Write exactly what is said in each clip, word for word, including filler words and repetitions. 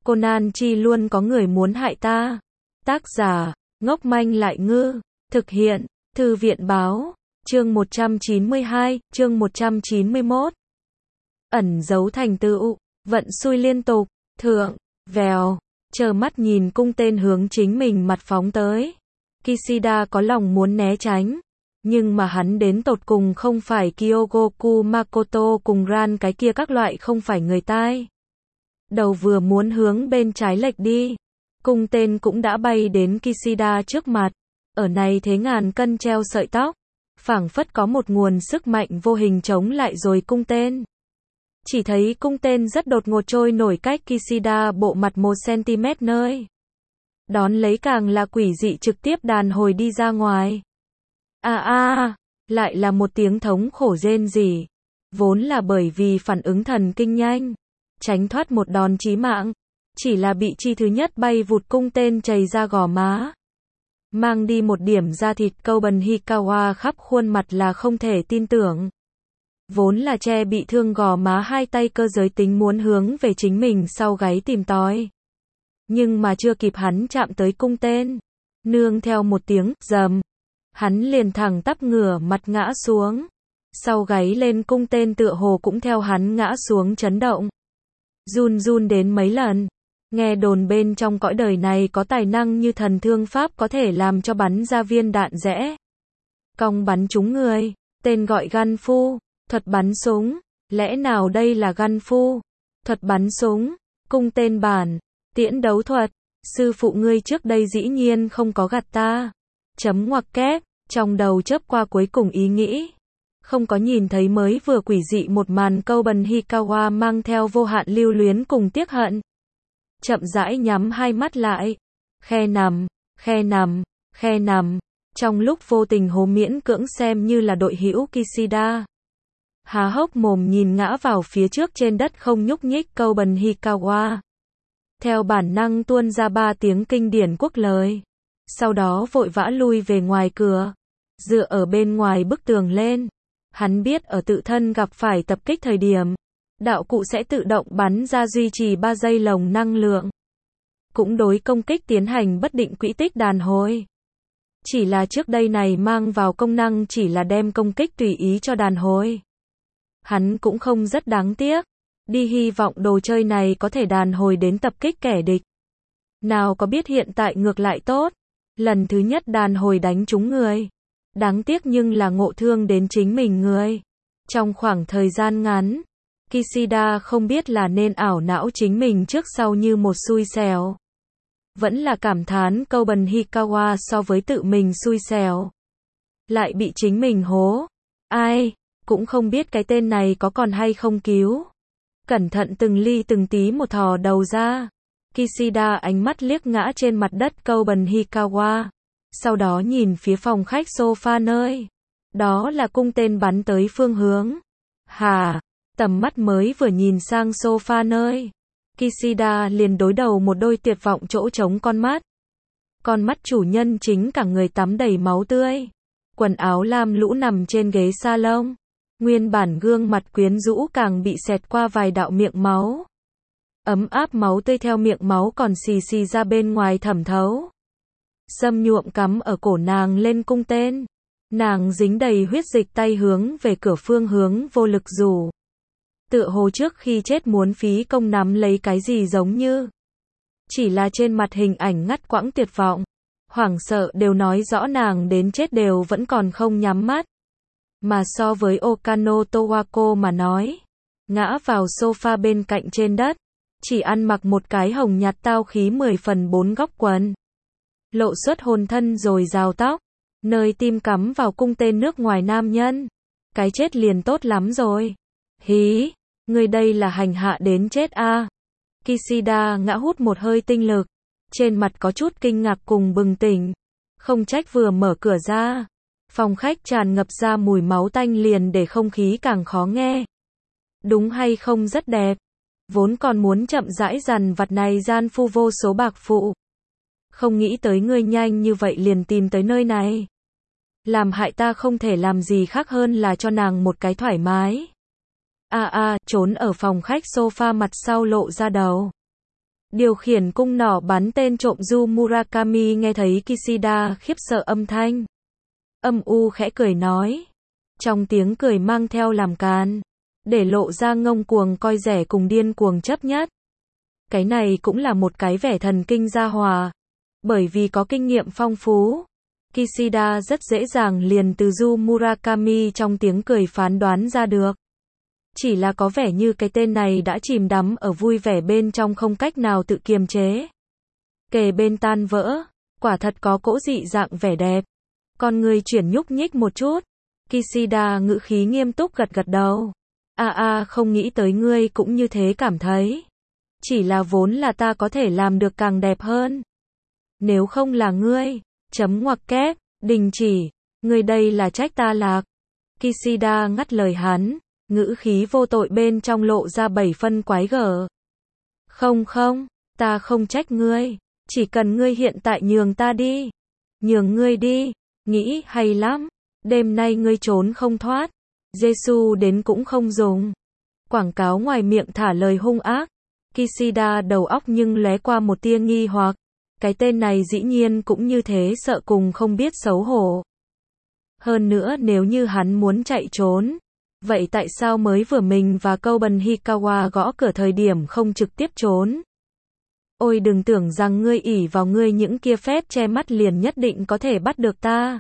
Conan chi luôn có người muốn hại ta. Tác giả, ngốc manh lại ngư. Thực hiện, Thư viện báo. Chương một trăm chín mươi hai, chương một trăm chín mươi mốt. Ẩn giấu thành tựu, vận xui liên tục, thượng, vèo, chờ mắt nhìn cung tên hướng chính mình mặt phóng tới. Kishida có lòng muốn né tránh, nhưng mà hắn đến tột cùng không phải Kyogoku Makoto cùng Ran cái kia các loại không phải người tai. Đầu vừa muốn hướng bên trái lệch đi, cung tên cũng đã bay đến Kishida trước mặt. Ở này thế ngàn cân treo sợi tóc, phảng phất có một nguồn sức mạnh vô hình chống lại rồi cung tên. Chỉ thấy cung tên rất đột ngột trôi nổi cách Kishida bộ mặt một xăng-ti-mét nơi. Đón lấy càng là quỷ dị trực tiếp đàn hồi đi ra ngoài. A a, lại là một tiếng thống khổ rên rỉ. Vốn là bởi vì phản ứng thần kinh nhanh, tránh thoát một đòn chí mạng, chỉ là bị chi thứ nhất bay vụt cung tên chày ra gò má. Mang đi một điểm da thịt Koban Hikawa khắp khuôn mặt là không thể tin tưởng. Vốn là che bị thương gò má hai tay cơ giới tính muốn hướng về chính mình sau gáy tìm tói. Nhưng mà chưa kịp hắn chạm tới cung tên, nương theo một tiếng rầm, hắn liền thẳng tắp ngửa mặt ngã xuống. Sau gáy lên cung tên tựa hồ cũng theo hắn ngã xuống chấn động. Run run đến mấy lần. Nghe đồn bên trong cõi đời này có tài năng như thần thương pháp có thể làm cho bắn ra viên đạn rẽ cong bắn trúng người. Tên gọi Gan Fu, thuật bắn súng. Lẽ nào đây là Gan Fu? Thuật bắn súng, cung tên bản, tiễn đấu thuật. Sư phụ ngươi trước đây dĩ nhiên không có gạt ta. Chấm ngoặc kép, trong đầu chớp qua cuối cùng ý nghĩ. Không có nhìn thấy mới vừa quỷ dị một màn Koban Hikawa mang theo vô hạn lưu luyến cùng tiếc hận. Chậm rãi nhắm hai mắt lại. Khe nằm, khe nằm, khe nằm. Trong lúc vô tình hố miễn cưỡng xem như là đội hữu Kishida. Há hốc mồm nhìn ngã vào phía trước trên đất không nhúc nhích Koban Hikawa. Theo bản năng tuôn ra ba tiếng kinh điển quốc lời. Sau đó vội vã lui về ngoài cửa. Dựa ở bên ngoài bức tường lên. Hắn biết ở tự thân gặp phải tập kích thời điểm, đạo cụ sẽ tự động bắn ra duy trì ba giây lồng năng lượng. Cũng đối công kích tiến hành bất định quỹ tích đàn hồi. Chỉ là trước đây này mang vào công năng chỉ là đem công kích tùy ý cho đàn hồi. Hắn cũng không rất đáng tiếc. Đi hy vọng đồ chơi này có thể đàn hồi đến tập kích kẻ địch. Nào có biết hiện tại ngược lại tốt. Lần thứ nhất đàn hồi đánh trúng người. Đáng tiếc nhưng là ngộ thương đến chính mình người. Trong khoảng thời gian ngắn, Kishida không biết là nên ảo não chính mình trước sau như một xui xẻo. Vẫn là cảm thán Koban Hikawa so với tự mình xui xẻo. Lại bị chính mình hố. Ai, cũng không biết cái tên này có còn hay không cứu. Cẩn thận từng ly từng tí một thò đầu ra. Kishida ánh mắt liếc ngã trên mặt đất Koban Hikawa. Sau đó nhìn phía phòng khách sofa nơi. Đó là cung tên bắn tới phương hướng. Hà, tầm mắt mới vừa nhìn sang sofa nơi. Kishida liền đối đầu một đôi tuyệt vọng chỗ trống con mắt. Con mắt chủ nhân chính cả người tắm đầy máu tươi. Quần áo lam lũ nằm trên ghế salon. Nguyên bản gương mặt quyến rũ càng bị xẹt qua vài đạo miệng máu. Ấm áp máu tươi theo miệng máu còn xì xì ra bên ngoài thẩm thấu. Sâm nhuộm cắm ở cổ nàng lên cung tên. Nàng dính đầy huyết dịch tay hướng về cửa phương hướng vô lực rủ. Tựa hồ trước khi chết muốn phí công nắm lấy cái gì giống như. Chỉ là trên mặt hình ảnh ngắt quãng tuyệt vọng. Hoảng sợ đều nói rõ nàng đến chết đều vẫn còn không nhắm mắt. Mà so với Okano Towako mà nói. Ngã vào sofa bên cạnh trên đất. Chỉ ăn mặc một cái hồng nhạt tao khí mười phần bốn góc quần. Lộ xuất hồn thân rồi rào tóc. Nơi tim cắm vào cung tên nước ngoài nam nhân. Cái chết liền tốt lắm rồi. Hí, người đây là hành hạ đến chết a. À. Kishida ngã hút một hơi tinh lực. Trên mặt có chút kinh ngạc cùng bừng tỉnh. Không trách vừa mở cửa ra. Phòng khách tràn ngập ra mùi máu tanh liền để không khí càng khó nghe. Đúng hay không rất đẹp. Vốn còn muốn chậm rãi dằn vặt này gian phu vô số bạc phụ. Không nghĩ tới ngươi nhanh như vậy liền tìm tới nơi này. Làm hại ta không thể làm gì khác hơn là cho nàng một cái thoải mái. A a, trốn ở phòng khách sofa mặt sau lộ ra đầu. Điều khiển cung nỏ bắn tên trộm Yu Murakami nghe thấy Kishida khiếp sợ âm thanh. Âm u khẽ cười nói. Trong tiếng cười mang theo làm càn. Để lộ ra ngông cuồng coi rẻ cùng điên cuồng chấp nhất. Cái này cũng là một cái vẻ thần kinh gia hòa. Bởi vì có kinh nghiệm phong phú. Kishida rất dễ dàng liền từ Yu Murakami trong tiếng cười phán đoán ra được. Chỉ là có vẻ như cái tên này đã chìm đắm ở vui vẻ bên trong không cách nào tự kiềm chế. Kề bên tan vỡ, quả thật có cỗ dị dạng vẻ đẹp. Con người chuyển nhúc nhích một chút. Kishida ngữ khí nghiêm túc gật gật đầu. A a không nghĩ tới ngươi cũng như thế cảm thấy. Chỉ là vốn là ta có thể làm được càng đẹp hơn. Nếu không là ngươi, chấm ngoặc kép, đình chỉ, ngươi đây là trách ta lạc. Kishida ngắt lời hắn, ngữ khí vô tội bên trong lộ ra bảy phân quái gở. Không không, ta không trách ngươi, chỉ cần ngươi hiện tại nhường ta đi. Nhường ngươi đi, nghĩ hay lắm, đêm nay ngươi trốn không thoát. Giê-xu đến cũng không dùng. Quảng cáo ngoài miệng thả lời hung ác. Kishida đầu óc nhưng lóe qua một tia nghi hoặc. Cái tên này dĩ nhiên cũng như thế sợ cùng không biết xấu hổ. Hơn nữa nếu như hắn muốn chạy trốn. Vậy tại sao mới vừa mình và câu bần Hikawa gõ cửa thời điểm không trực tiếp trốn? Ôi đừng tưởng rằng ngươi ỷ vào ngươi những kia phép che mắt liền nhất định có thể bắt được ta.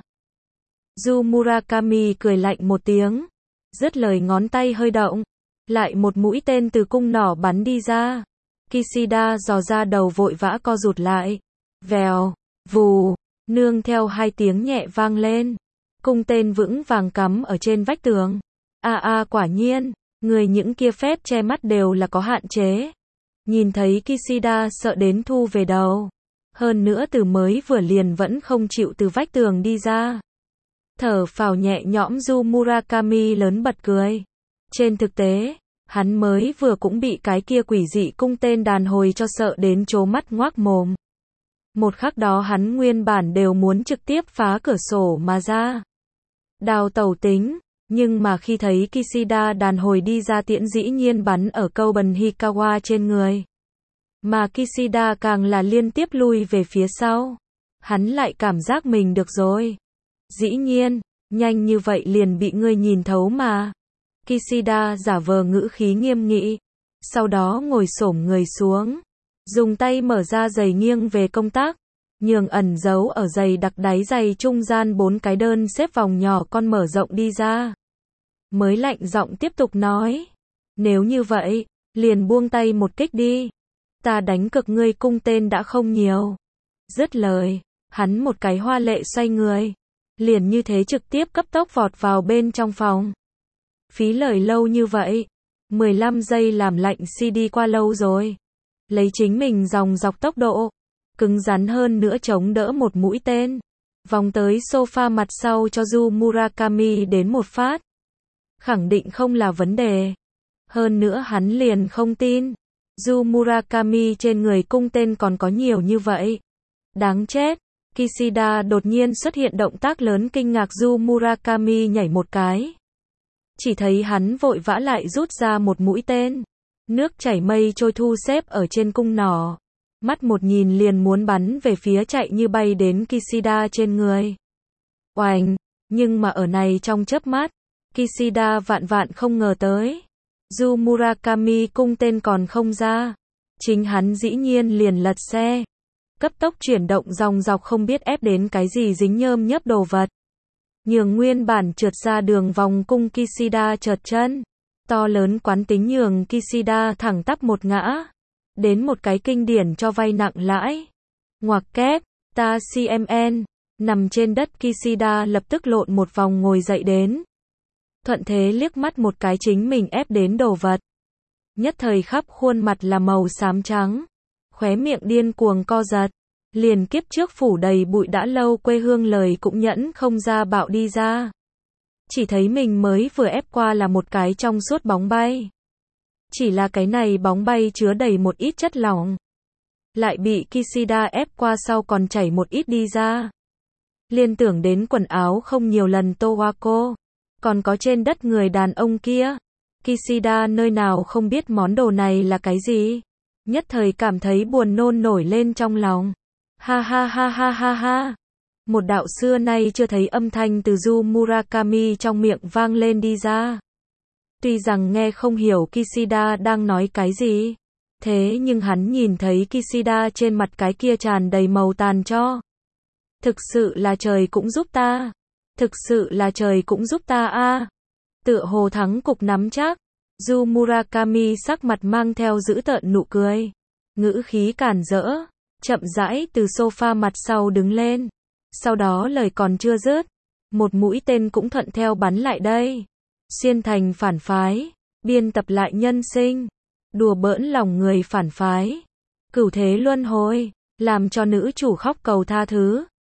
Yu Murakami cười lạnh một tiếng. Dứt lời ngón tay hơi động. Lại một mũi tên từ cung nỏ bắn đi ra. Kishida dò ra đầu vội vã co rụt lại. Vèo, vù, nương theo hai tiếng nhẹ vang lên. Cung tên vững vàng cắm ở trên vách tường. A a quả nhiên, người những kia phép che mắt đều là có hạn chế. Nhìn thấy Kishida sợ đến thu về đầu. Hơn nữa từ mới vừa liền vẫn không chịu từ vách tường đi ra. Thở phào nhẹ nhõm Yu Murakami lớn bật cười. Trên thực tế, hắn mới vừa cũng bị cái kia quỷ dị cung tên đàn hồi cho sợ đến trố mắt ngoác mồm. Một khắc đó hắn nguyên bản đều muốn trực tiếp phá cửa sổ mà ra. Đào tẩu tính, nhưng mà khi thấy Kishida đàn hồi đi ra tiễn dĩ nhiên bắn ở câu bần Hikawa trên người. Mà Kishida càng là liên tiếp lui về phía sau. Hắn lại cảm giác mình được rồi. Dĩ nhiên, nhanh như vậy liền bị ngươi nhìn thấu mà. Kishida giả vờ ngữ khí nghiêm nghị. Sau đó ngồi xổm người xuống. Dùng tay mở ra giày nghiêng về công tác. Nhường ẩn giấu ở giày đặc đáy giày trung gian bốn cái đơn xếp vòng nhỏ con mở rộng đi ra. Mới lạnh giọng tiếp tục nói. Nếu như vậy, liền buông tay một kích đi. Ta đánh cực ngươi cung tên đã không nhiều. Dứt lời, hắn một cái hoa lệ xoay người. Liền như thế trực tiếp cấp tốc vọt vào bên trong phòng. Phí lời lâu như vậy. mười lăm giây làm lạnh xê đê qua lâu rồi. Lấy chính mình dòng dọc tốc độ. Cứng rắn hơn nữa chống đỡ một mũi tên. Vòng tới sofa mặt sau cho Yu Murakami đến một phát. Khẳng định không là vấn đề. Hơn nữa hắn liền không tin. Yu Murakami trên người cung tên còn có nhiều như vậy. Đáng chết. Kishida đột nhiên xuất hiện động tác lớn kinh ngạc Yu Murakami nhảy một cái. Chỉ thấy hắn vội vã lại rút ra một mũi tên. Nước chảy mây trôi thu xếp ở trên cung nỏ. Mắt một nhìn liền muốn bắn về phía chạy như bay đến Kishida trên người. Oành, nhưng mà ở này trong chớp mắt, Kishida vạn vạn không ngờ tới. Yu Murakami cung tên còn không ra. Chính hắn dĩ nhiên liền lật xe. Cấp tốc chuyển động dòng dọc không biết ép đến cái gì dính nhơm nhấp đồ vật. Nhường nguyên bản trượt ra đường vòng cung Kishida trượt chân. To lớn quán tính nhường Kishida thẳng tắp một ngã. Đến một cái kinh điển cho vay nặng lãi. Ngoặc kép, ta xê em en. Nằm trên đất Kishida lập tức lộn một vòng ngồi dậy đến. Thuận thế liếc mắt một cái chính mình ép đến đồ vật. Nhất thời khắp khuôn mặt là màu xám trắng. Khóe miệng điên cuồng co giật. Liền kiếp trước phủ đầy bụi đã lâu quê hương lời cũng nhẫn không ra bạo đi ra. Chỉ thấy mình mới vừa ép qua là một cái trong suốt bóng bay. Chỉ là cái này bóng bay chứa đầy một ít chất lỏng. Lại bị Kishida ép qua sau còn chảy một ít đi ra. Liên tưởng đến quần áo không nhiều lần Towako. Còn có trên đất người đàn ông kia. Kishida nơi nào không biết món đồ này là cái gì. Nhất thời cảm thấy buồn nôn nổi lên trong lòng. Ha ha ha ha ha ha. Một đạo xưa nay chưa thấy âm thanh từ Yu Murakami trong miệng vang lên đi ra. Tuy rằng nghe không hiểu Kishida đang nói cái gì, thế nhưng hắn nhìn thấy Kishida trên mặt cái kia tràn đầy màu tàn cho. Thực sự là trời cũng giúp ta. Thực sự là trời cũng giúp ta a. Tựa hồ thắng cục nắm chắc. Yu Murakami sắc mặt mang theo dữ tợn nụ cười. Ngữ khí cản rỡ. Chậm rãi từ sofa mặt sau đứng lên. Sau đó lời còn chưa dứt. Một mũi tên cũng thuận theo bắn lại đây. Xuyên thành phản phái. Biên tập lại nhân sinh. Đùa bỡn lòng người phản phái. Cửu thế luân hồi. Làm cho nữ chủ khóc cầu tha thứ.